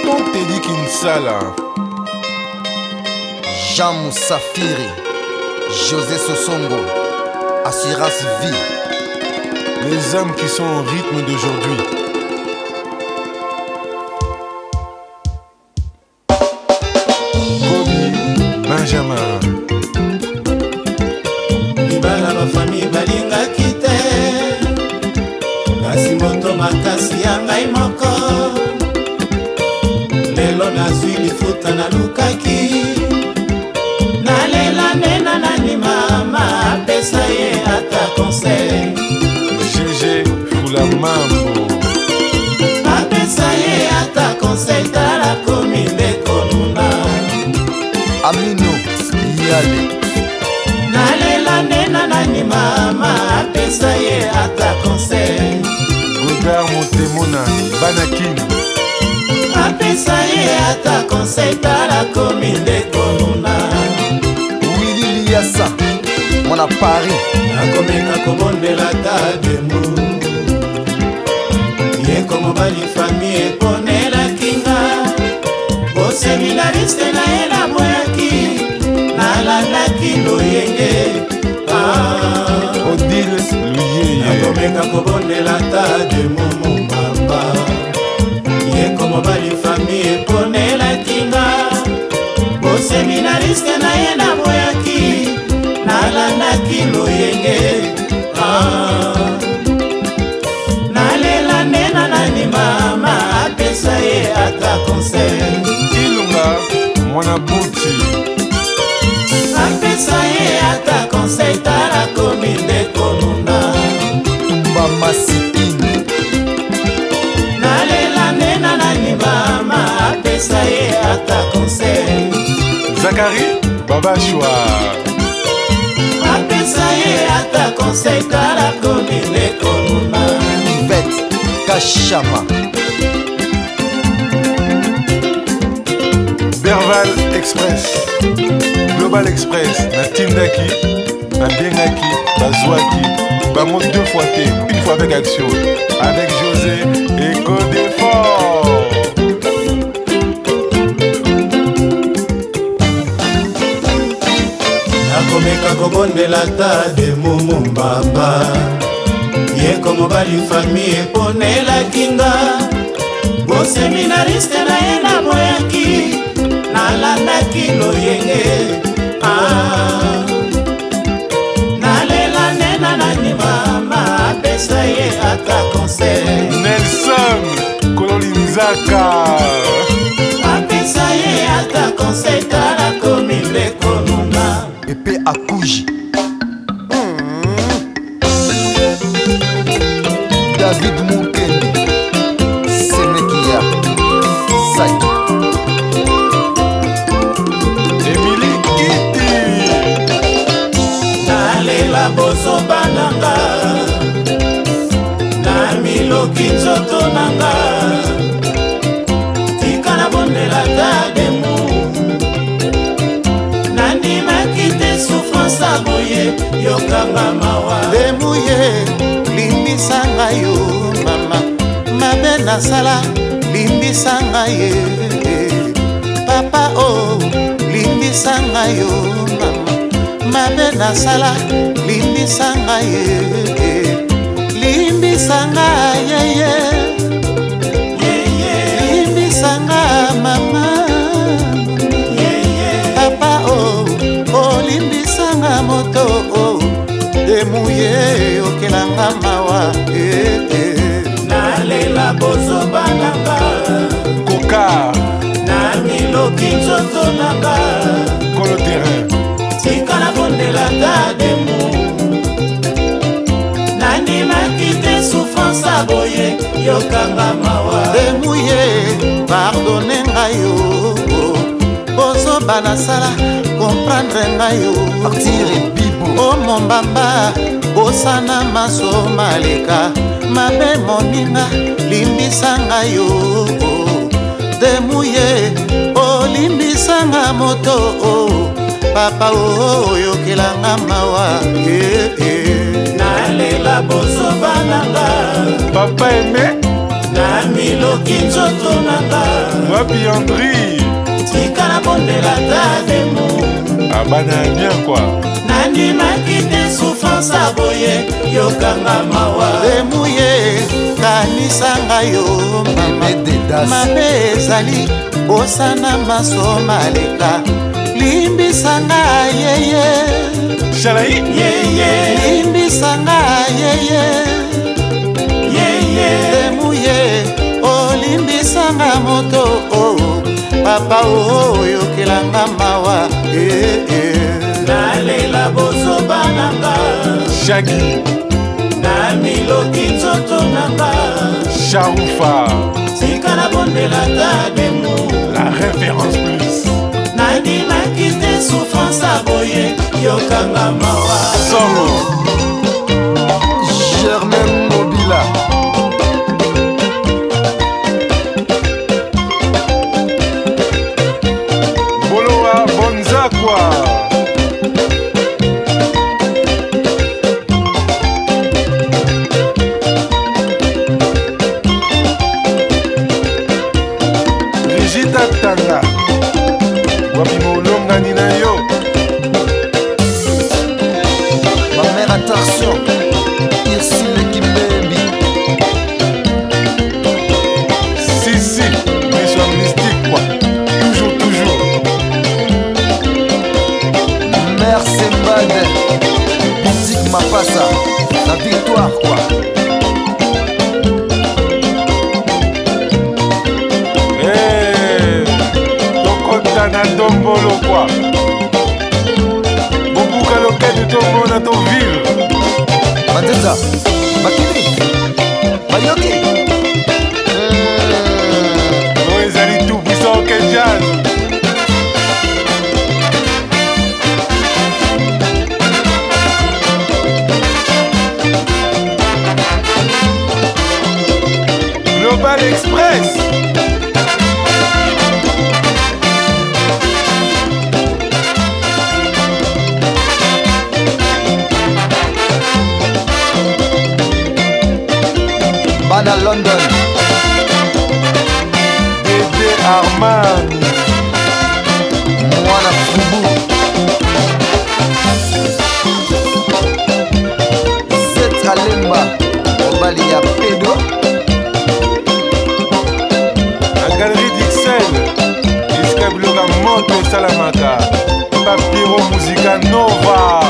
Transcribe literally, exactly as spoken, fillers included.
tonton Teddy Kinsala, Jean Moussafiri, José Sosongo, Assurance Vie. les âmes qui sont au rythme d'aujourd'hui. Kobe Benjamin. Libala ba famille balingaki te, kasi moto makasi ya ngai moko. Lelo nazwi lifuta nalukaki, nalela nena nani mama apesa ye ata conseil. Gégé Fulamambo, apesa ye ata conseil tala komi ndekonuna. Amino Yale, nalela nena nani mama apesa ye ata conseil. Godard Montemona, Banakin, apesa ye ata conseil tala komi ndekonuna. Willy Liassa, mon à Paris. nakomeka kobondela tademu ye komobali fami eponelaki nga boseminariste na ye naboyaki nalandaki loyenge. Odile Luyeye, nakomeka kobondela tademu momamba ye komobali fami eponelaki nga boseminariste na ye naboyaki nalandaki loyenge. ah. nalela nena nani mama apesa ye ata conseil. Ilunga Mwanabuti, apesa ye ata conseil tala komi ndekonuna. Tumba Masipine, nalela nena nani mama apesa ye ata conseil. Zakari Babashwa, apesa ye ata conseil tala komi ndekonuna. Yvette Kachama, Berval Express, Global Express, Natindaki, Nabiengaki, Bazouaki, Bamon deux fois T, une fois avec Action, avec José et Codefort. nakomeka kobondela tademu mombamba ye komobali fami eponelaki nga boseminariste na ye naboyaki nalandaki loyenge. ah. nalela nena nani mama apesa ye ata conseil. Nelson Kololinzaka, apesa ye ata conseil tala komi ndekonuna. Pepe Akouji, David Moukendi, Semekia, Saki, Emily Kiti, nalela bozoba nanga na miloki nzoto nanga tika na bondela tademu nandimaki te souffrance aboye yokanga mawa. lemuye limbisanga yo mama mabe nasala limbisanga ye papa o limbisanga yo mama mabe nasala limbisanga ye limbisanga yeye limbisanga mama papa o olimbisanga moto o demuye okelanga mawa eh, eh. nalela bozoba nanga Coca, na miloki nzoto nanga Colo Terrain, tika na bondela tademu nandimaki te souffrance aboye yokanga mawa. demuye pardone ngai yo bozoba nasala komprendre ngai yo Artire Bibo, o mombamba bosana maso maleka mabe moninga limbisanga yo demuye olimbisanga moto o papa o yokelanga mawa eh, eh. nalela bozoba nanga Papa Aimé, na miloki nzoto nanga Wapi Andri tika na bondela tademu abana bien quoi nandimaki te souffrance aboye yokanga mawa emuye kanisanga yo mama mabe ezali osana masoma leka limbisanga yeye Shalai yeye limbisanga yeye yeye emuye olimbisanga moto o papa o yokelanga mawa eh, eh. nalela bozoba nanga Shaggy na miloki nzoto nanga Sharoufa tika na bondela tademu la référence plus nandimaki te souffrance aboye yokanga mawa Somo Germain Mobila Boloa Bonza quoi Brigitte Tanga wapi molongani na yo ma mère attention Ursule Kimbembi Si si mission mystique quoi toujours toujours mère Sembade Boutique Mapassa la victoire quoi Eh tokota na tombolo quoi bobuka lokedi tomona tovivre Manzenza Makini Mayoki oyo ezali tout puissant ke jazz Global Express Bana London Dédé Armani Mwana Fubu Zet Alemba Obali ya Pedo la galerie d'Ixelles jusqu'à Biloga Moto Salamaka Papiro Musica Nova